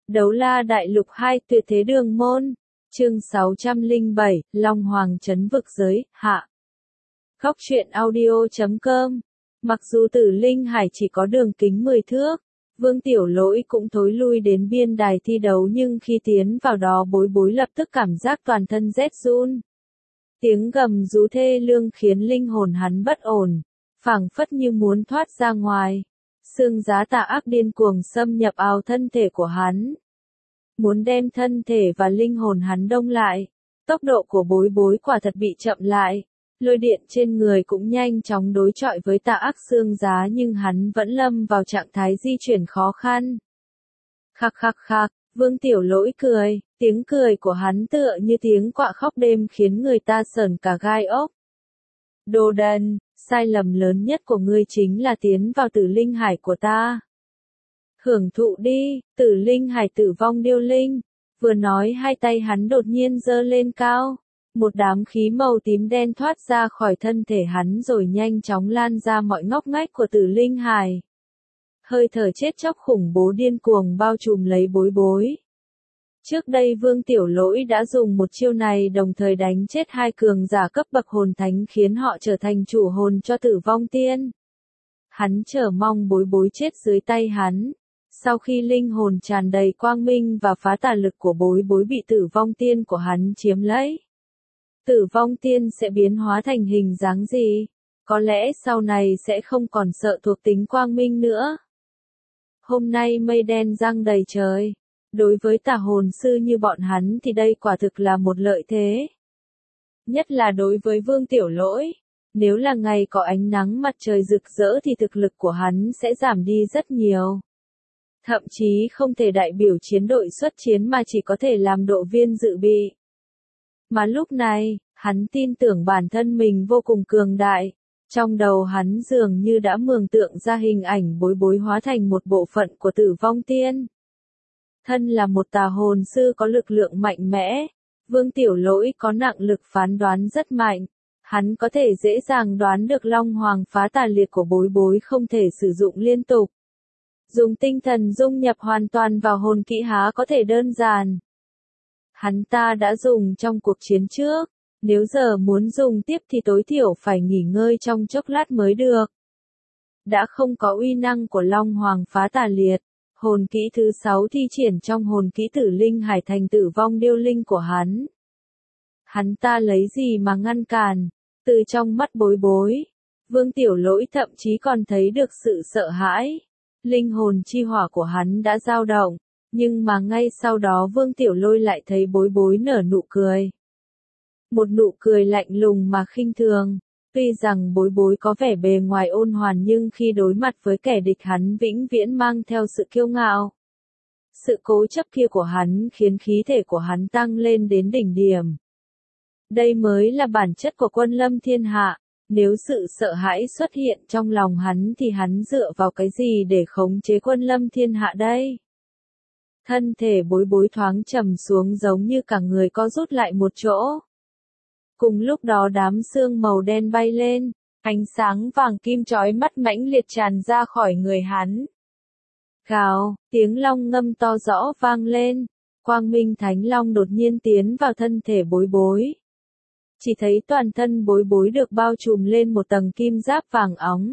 Đấu La Đại Lục 2 Tuyệt Thế Đường Môn, chương 607, Long Hoàng trấn vực giới, hạ. Góc truyện audio.com. Mặc dù Tử Linh Hải chỉ có đường kính 10 thước, Vương Tiểu Lỗi cũng thối lui đến biên đài thi đấu, nhưng khi tiến vào đó Bối Bối lập tức cảm giác toàn thân rét run. Tiếng gầm rú thê lương khiến linh hồn hắn bất ổn, phảng phất như muốn thoát ra ngoài. Xương giá tà ác điên cuồng xâm nhập vào thân thể của hắn, muốn đem thân thể và linh hồn hắn đông lại. Tốc độ của Bối Bối quả thật bị chậm lại, lôi điện trên người cũng nhanh chóng đối chọi với tà ác xương giá, nhưng hắn vẫn lâm vào trạng thái di chuyển khó khăn. Khắc khắc khắc, Vương Tiểu Lỗi cười, tiếng cười của hắn tựa như tiếng quạ khóc đêm khiến người ta sởn cả gai ốc. Đồ đần, sai lầm lớn nhất của ngươi chính là tiến vào Tử Linh Hải của ta. Hưởng thụ đi, Tử Linh Hải tử vong điêu linh. Vừa nói hai tay hắn đột nhiên giơ lên cao. Một đám khí màu tím đen thoát ra khỏi thân thể hắn rồi nhanh chóng lan ra mọi ngóc ngách của Tử Linh Hải. Hơi thở chết chóc khủng bố điên cuồng bao trùm lấy Bối Bối. Trước đây Vương Tiểu Lỗi đã dùng một chiêu này đồng thời đánh chết hai cường giả cấp bậc hồn thánh, khiến họ trở thành chủ hồn cho Tử Vong Tiên. Hắn chờ mong Bối Bối chết dưới tay hắn. Sau khi linh hồn tràn đầy quang minh và phá tà lực của Bối Bối bị Tử Vong Tiên của hắn chiếm lấy, Tử Vong Tiên sẽ biến hóa thành hình dáng gì? Có lẽ sau này sẽ không còn sợ thuộc tính quang minh nữa. Hôm nay mây đen giăng đầy trời. Đối với tà hồn sư như bọn hắn thì đây quả thực là một lợi thế. Nhất là đối với Vương Tiểu Lỗi. Nếu là ngày có ánh nắng mặt trời rực rỡ thì thực lực của hắn sẽ giảm đi rất nhiều. Thậm chí không thể đại biểu chiến đội xuất chiến mà chỉ có thể làm đội viên dự bị. Mà lúc này, hắn tin tưởng bản thân mình vô cùng cường đại. Trong đầu hắn dường như đã mường tượng ra hình ảnh Bối Bối hóa thành một bộ phận của Tử Vong Tiên. Thân là một tà hồn sư có lực lượng mạnh mẽ, Vương Tiểu Lỗi có năng lực phán đoán rất mạnh. Hắn có thể dễ dàng đoán được Long Hoàng phá tà liệt của Bối Bối không thể sử dụng liên tục. Dùng tinh thần dung nhập hoàn toàn vào hồn kỹ há có thể đơn giản. Hắn ta đã dùng trong cuộc chiến trước, nếu giờ muốn dùng tiếp thì tối thiểu phải nghỉ ngơi trong chốc lát mới được. Đã không có uy năng của Long Hoàng phá tà liệt, hồn kỹ thứ 6 thi triển trong hồn kỹ Tử Linh Hải thành Tử Vong điêu linh của hắn. Hắn ta lấy gì mà ngăn cản? Từ trong mắt Bối Bối, Vương Tiểu Lỗi thậm chí còn thấy được sự sợ hãi. Linh hồn chi hỏa của hắn đã dao động, nhưng mà ngay sau đó Vương Tiểu Lôi lại thấy Bối Bối nở nụ cười. Một nụ cười lạnh lùng mà khinh thường. Tuy rằng Bối Bối có vẻ bề ngoài ôn hoàn, nhưng khi đối mặt với kẻ địch hắn vĩnh viễn mang theo sự kiêu ngạo. Sự cố chấp kia của hắn khiến khí thể của hắn tăng lên đến đỉnh điểm. Đây mới là bản chất của quân lâm thiên hạ. Nếu sự sợ hãi xuất hiện trong lòng hắn thì hắn dựa vào cái gì để khống chế quân lâm thiên hạ đây? Thân thể Bối Bối thoáng trầm xuống giống như cả người co rút lại một chỗ. Cùng lúc đó đám sương màu đen bay lên, ánh sáng vàng kim chói mắt mãnh liệt tràn ra khỏi người hắn. Gào, tiếng long ngâm to rõ vang lên, Quang Minh Thánh Long đột nhiên tiến vào thân thể Bối Bối. Chỉ thấy toàn thân Bối Bối được bao trùm lên một tầng kim giáp vàng óng.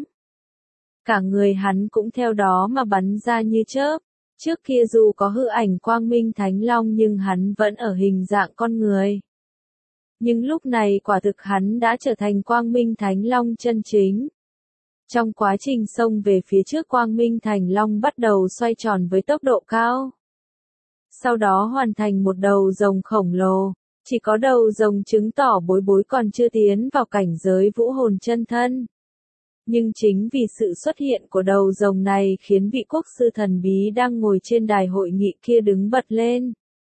Cả người hắn cũng theo đó mà bắn ra như chớp. Trước kia dù có hư ảnh Quang Minh Thánh Long nhưng hắn vẫn ở hình dạng con người. Nhưng lúc này quả thực hắn đã trở thành Quang Minh Thánh Long chân chính. Trong quá trình xông về phía trước, Quang Minh Thánh Long bắt đầu xoay tròn với tốc độ cao. Sau đó hoàn thành một đầu rồng khổng lồ. Chỉ có đầu rồng chứng tỏ Bối Bối còn chưa tiến vào cảnh giới vũ hồn chân thân. Nhưng chính vì sự xuất hiện của đầu rồng này khiến vị quốc sư thần bí đang ngồi trên đài hội nghị kia đứng bật lên.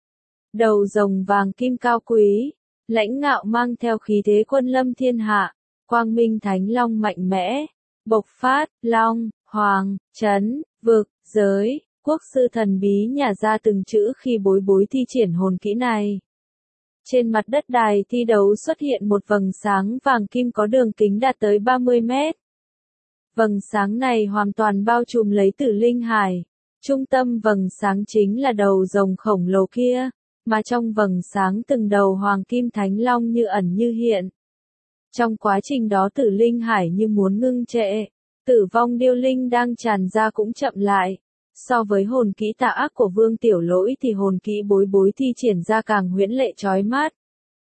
Đầu rồng vàng kim cao quý, lãnh ngạo mang theo khí thế quân lâm thiên hạ, Quang Minh Thánh Long mạnh mẽ, bộc phát, Long, Hoàng, Trấn, Vực, Giới. Quốc sư thần bí nhả ra từng chữ khi Bối Bối thi triển hồn kỹ này. Trên mặt đất đài thi đấu xuất hiện một vầng sáng vàng kim có đường kính đạt tới 30 mét. Vầng sáng này hoàn toàn bao trùm lấy Tử Linh Hải. Trung tâm vầng sáng chính là đầu rồng khổng lồ kia, mà trong vầng sáng từng đầu hoàng kim thánh long như ẩn như hiện. Trong quá trình đó tử linh hải như muốn ngưng trệ, tử vong điêu linh đang tràn ra cũng chậm lại. So với hồn kỹ tà ác của Vương Tiểu Lỗi thì hồn kỹ bối bối thi triển ra càng huyễn lệ chói mắt.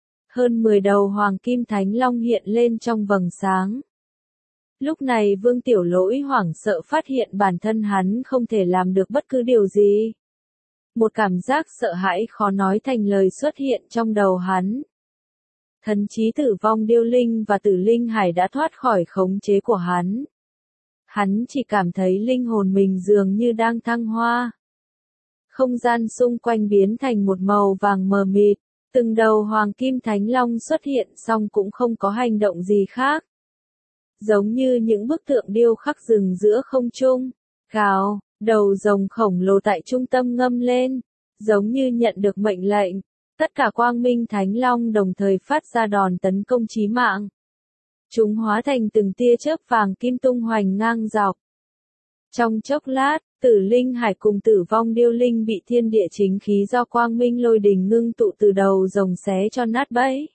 Hơn 10 đầu hoàng kim thánh long hiện lên trong vầng sáng. Lúc này Vương Tiểu Lỗi hoảng sợ phát hiện bản thân hắn không thể làm được bất cứ điều gì. Một cảm giác sợ hãi khó nói thành lời xuất hiện trong đầu hắn. Thần trí tử vong điêu linh và tử linh hải đã thoát khỏi khống chế của hắn. Hắn chỉ cảm thấy linh hồn mình dường như đang thăng hoa. Không gian xung quanh biến thành một màu vàng mờ mịt, từng đầu hoàng kim thánh long xuất hiện xong cũng không có hành động gì khác. Giống như những bức tượng điêu khắc rừng giữa không trung. Gào, đầu rồng khổng lồ tại trung tâm ngâm lên, giống như nhận được mệnh lệnh. Tất cả quang minh thánh long đồng thời phát ra đòn tấn công chí mạng. Chúng hóa thành từng tia chớp vàng kim tung hoành ngang dọc. Trong chốc lát, tử linh hải cùng tử vong điêu linh bị thiên địa chính khí do quang minh lôi đình ngưng tụ từ đầu rồng xé cho nát bấy.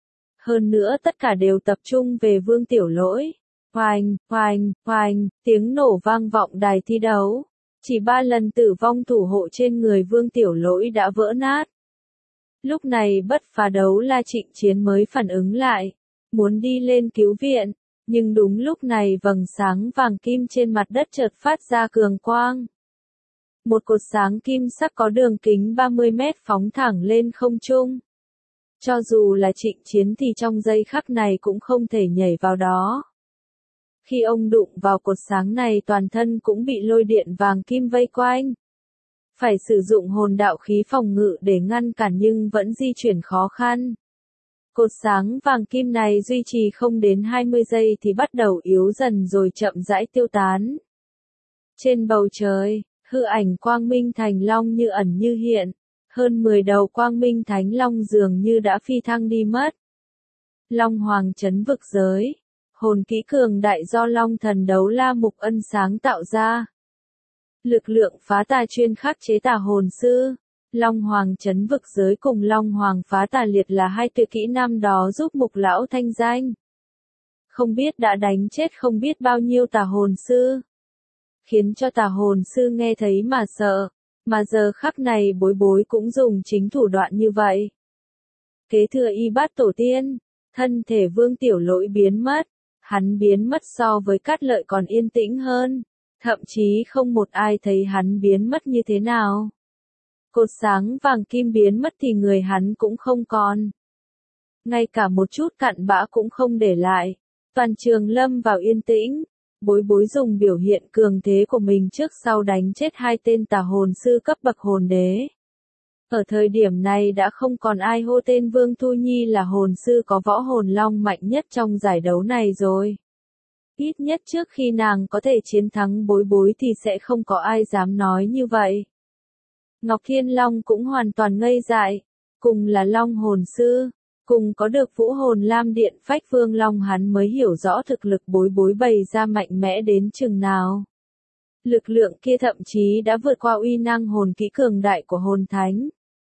Hơn nữa tất cả đều tập trung về Vương Tiểu Lỗi. Oanh, oanh, oanh, tiếng nổ vang vọng đài thi đấu. Chỉ 3 lần tử vong thủ hộ trên người Vương Tiểu Lỗi đã vỡ nát. Lúc này Bất Phá Đấu La Trịnh Chiến mới phản ứng lại, muốn đi lên cứu viện, nhưng đúng lúc này vầng sáng vàng kim trên mặt đất chợt phát ra cường quang. Một cột sáng kim sắc có đường kính 30 mét phóng thẳng lên không trung. Cho dù là Trịnh Chiến thì trong giây khắc này cũng không thể nhảy vào đó. Khi ông đụng vào cột sáng này toàn thân cũng bị lôi điện vàng kim vây quanh. Phải sử dụng hồn đạo khí phòng ngự để ngăn cản nhưng vẫn di chuyển khó khăn. Cột sáng vàng kim này duy trì không đến 20 giây thì bắt đầu yếu dần rồi chậm rãi tiêu tán. Trên bầu trời, hư ảnh quang minh thành long như ẩn như hiện, hơn 10 đầu quang minh thánh long dường như đã phi thăng đi mất. Long Hoàng trấn vực giới, hồn kỹ cường đại do Long Thần Đấu La Mục Ân sáng tạo ra. Lực lượng phá tà chuyên khắc chế tà hồn sư. Long Hoàng trấn vực giới cùng Long Hoàng phá tà liệt là hai tuyệt kỹ năm đó giúp Mục lão thanh danh. Không biết đã đánh chết không biết bao nhiêu tà hồn sư. Khiến cho tà hồn sư nghe thấy mà sợ, mà giờ khắc này bối bối cũng dùng chính thủ đoạn như vậy. Kế thừa y bát tổ tiên, thân thể Vương Tiểu Lỗi biến mất, hắn biến mất so với Cát Lợi còn yên tĩnh hơn, thậm chí không một ai thấy hắn biến mất như thế nào. Cột sáng vàng kim biến mất thì người hắn cũng không còn. Ngay cả một chút cặn bã cũng không để lại. Toàn trường lâm vào yên tĩnh. Bối bối dùng biểu hiện cường thế của mình trước sau đánh chết 2 tên tà hồn sư cấp bậc hồn đế. Ở thời điểm này đã không còn ai hô tên Vương Thu Nhi là hồn sư có võ hồn long mạnh nhất trong giải đấu này rồi. Ít nhất trước khi nàng có thể chiến thắng bối bối thì sẽ không có ai dám nói như vậy. Ngọc Thiên Long cũng hoàn toàn ngây dại, cùng là long hồn sư, cùng có được vũ hồn lam điện phách vương long hắn mới hiểu rõ thực lực bối bối bày ra mạnh mẽ đến chừng nào. Lực lượng kia thậm chí đã vượt qua uy năng hồn kỹ cường đại của hồn thánh.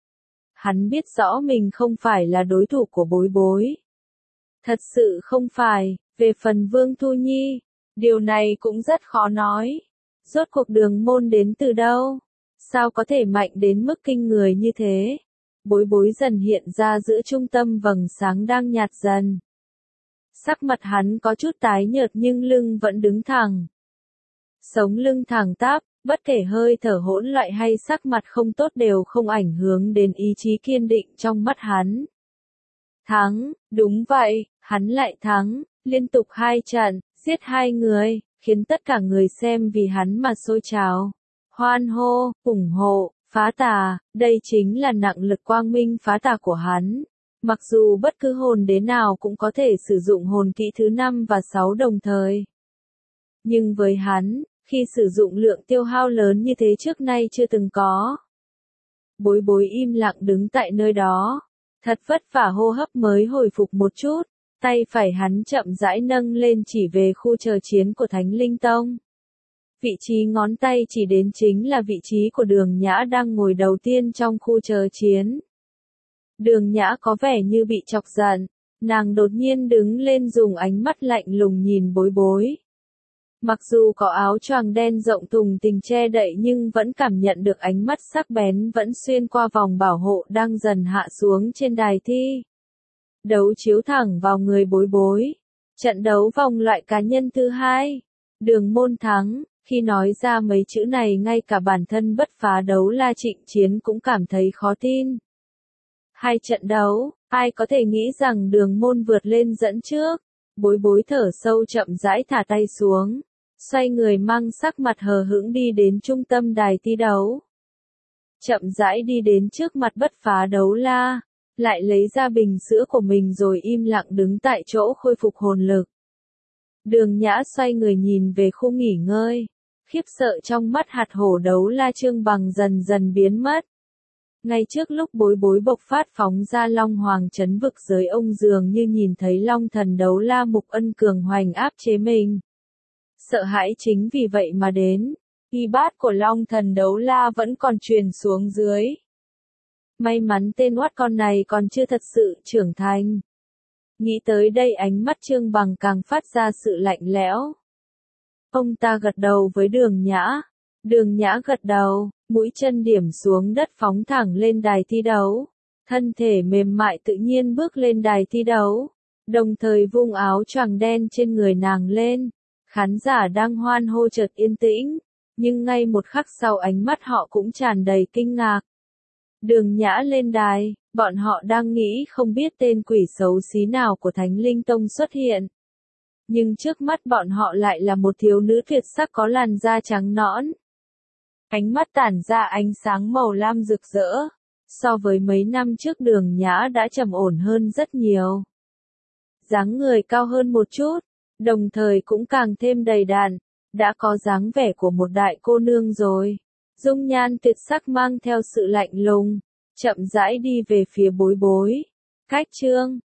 Hắn biết rõ mình không phải là đối thủ của bối bối. Thật sự không phải, về phần Vương Thu Nhi, điều này cũng rất khó nói. Rốt cuộc Đường Môn đến từ đâu? Sao có thể mạnh đến mức kinh người như thế? Bối bối dần hiện ra giữa trung tâm vầng sáng đang nhạt dần. Sắc mặt hắn có chút tái nhợt nhưng lưng vẫn đứng thẳng. Sống lưng thẳng tắp, bất kể hơi thở hỗn loạn hay sắc mặt không tốt đều không ảnh hưởng đến ý chí kiên định trong mắt hắn. Thắng, đúng vậy, hắn lại thắng, liên tục 2 trận, giết 2 người, khiến tất cả người xem vì hắn mà sôi trào. Hoan hô, ủng hộ, phá tà, đây chính là nặng lực quang minh phá tà của hắn. Mặc dù bất cứ hồn đế nào cũng có thể sử dụng hồn kỹ thứ 5 và 6 đồng thời. Nhưng với hắn, khi sử dụng lượng tiêu hao lớn như thế trước nay chưa từng có. Bối bối im lặng đứng tại nơi đó. Thật vất vả hô hấp mới hồi phục một chút. Tay phải hắn chậm rãi nâng lên chỉ về khu chờ chiến của Thánh Linh Tông. Vị trí ngón tay chỉ đến chính là vị trí của Đường Nhã đang ngồi đầu tiên trong khu chờ chiến. Đường Nhã có vẻ như bị chọc giận, nàng đột nhiên đứng lên dùng ánh mắt lạnh lùng nhìn Bối Bối. Mặc dù có áo choàng đen rộng thùng thình che đậy nhưng vẫn cảm nhận được ánh mắt sắc bén vẫn xuyên qua vòng bảo hộ đang dần hạ xuống trên đài thi. Đấu chiếu thẳng vào người Bối Bối. Trận đấu vòng loại cá nhân thứ 2. Đường Môn thắng. Khi nói ra mấy chữ này ngay cả bản thân Bất Phá Đấu La Trịnh Chiến cũng cảm thấy khó tin. 2 trận đấu, ai có thể nghĩ rằng Đường Môn vượt lên dẫn trước. Bối Bối thở sâu chậm rãi thả tay xuống, xoay người mang sắc mặt hờ hững đi đến trung tâm đài thi đấu. Chậm rãi đi đến trước mặt Bất Phá Đấu La, lại lấy ra bình sữa của mình rồi im lặng đứng tại chỗ khôi phục hồn lực. Đường Nhã xoay người nhìn về khu nghỉ ngơi, khiếp sợ trong mắt hạt hổ Đấu La Trương Bằng dần dần biến mất. Ngay trước lúc Bối Bối bộc phát phóng ra Long Hoàng trấn vực giới, ông dường như nhìn thấy Long Thần Đấu La Mục Ân cường hoành áp chế mình. Sợ hãi chính vì vậy mà đến, y bát của Long Thần Đấu La vẫn còn truyền xuống dưới. May mắn tên oát con này còn chưa thật sự trưởng thành. Nghĩ tới đây ánh mắt Trương Bằng càng phát ra sự lạnh lẽo. Ông ta gật đầu với Đường Nhã. Đường Nhã gật đầu, mũi chân điểm xuống đất phóng thẳng lên đài thi đấu. Thân thể mềm mại tự nhiên bước lên đài thi đấu, đồng thời vung áo choàng đen trên người nàng lên. Khán giả đang hoan hô chợt yên tĩnh, nhưng ngay một khắc sau ánh mắt họ cũng tràn đầy kinh ngạc. Đường Nhã lên đài, bọn họ đang nghĩ không biết tên quỷ xấu xí nào của Thánh Linh Tông xuất hiện. Nhưng trước mắt bọn họ lại là một thiếu nữ tuyệt sắc có làn da trắng nõn. Ánh mắt tản ra ánh sáng màu lam rực rỡ. So với mấy năm trước Đường Nhã đã trầm ổn hơn rất nhiều. Dáng người cao hơn một chút, đồng thời cũng càng thêm đầy đặn, đã có dáng vẻ của một đại cô nương rồi. Dung nhan tuyệt sắc mang theo sự lạnh lùng, chậm rãi đi về phía Bối Bối. Cách Trương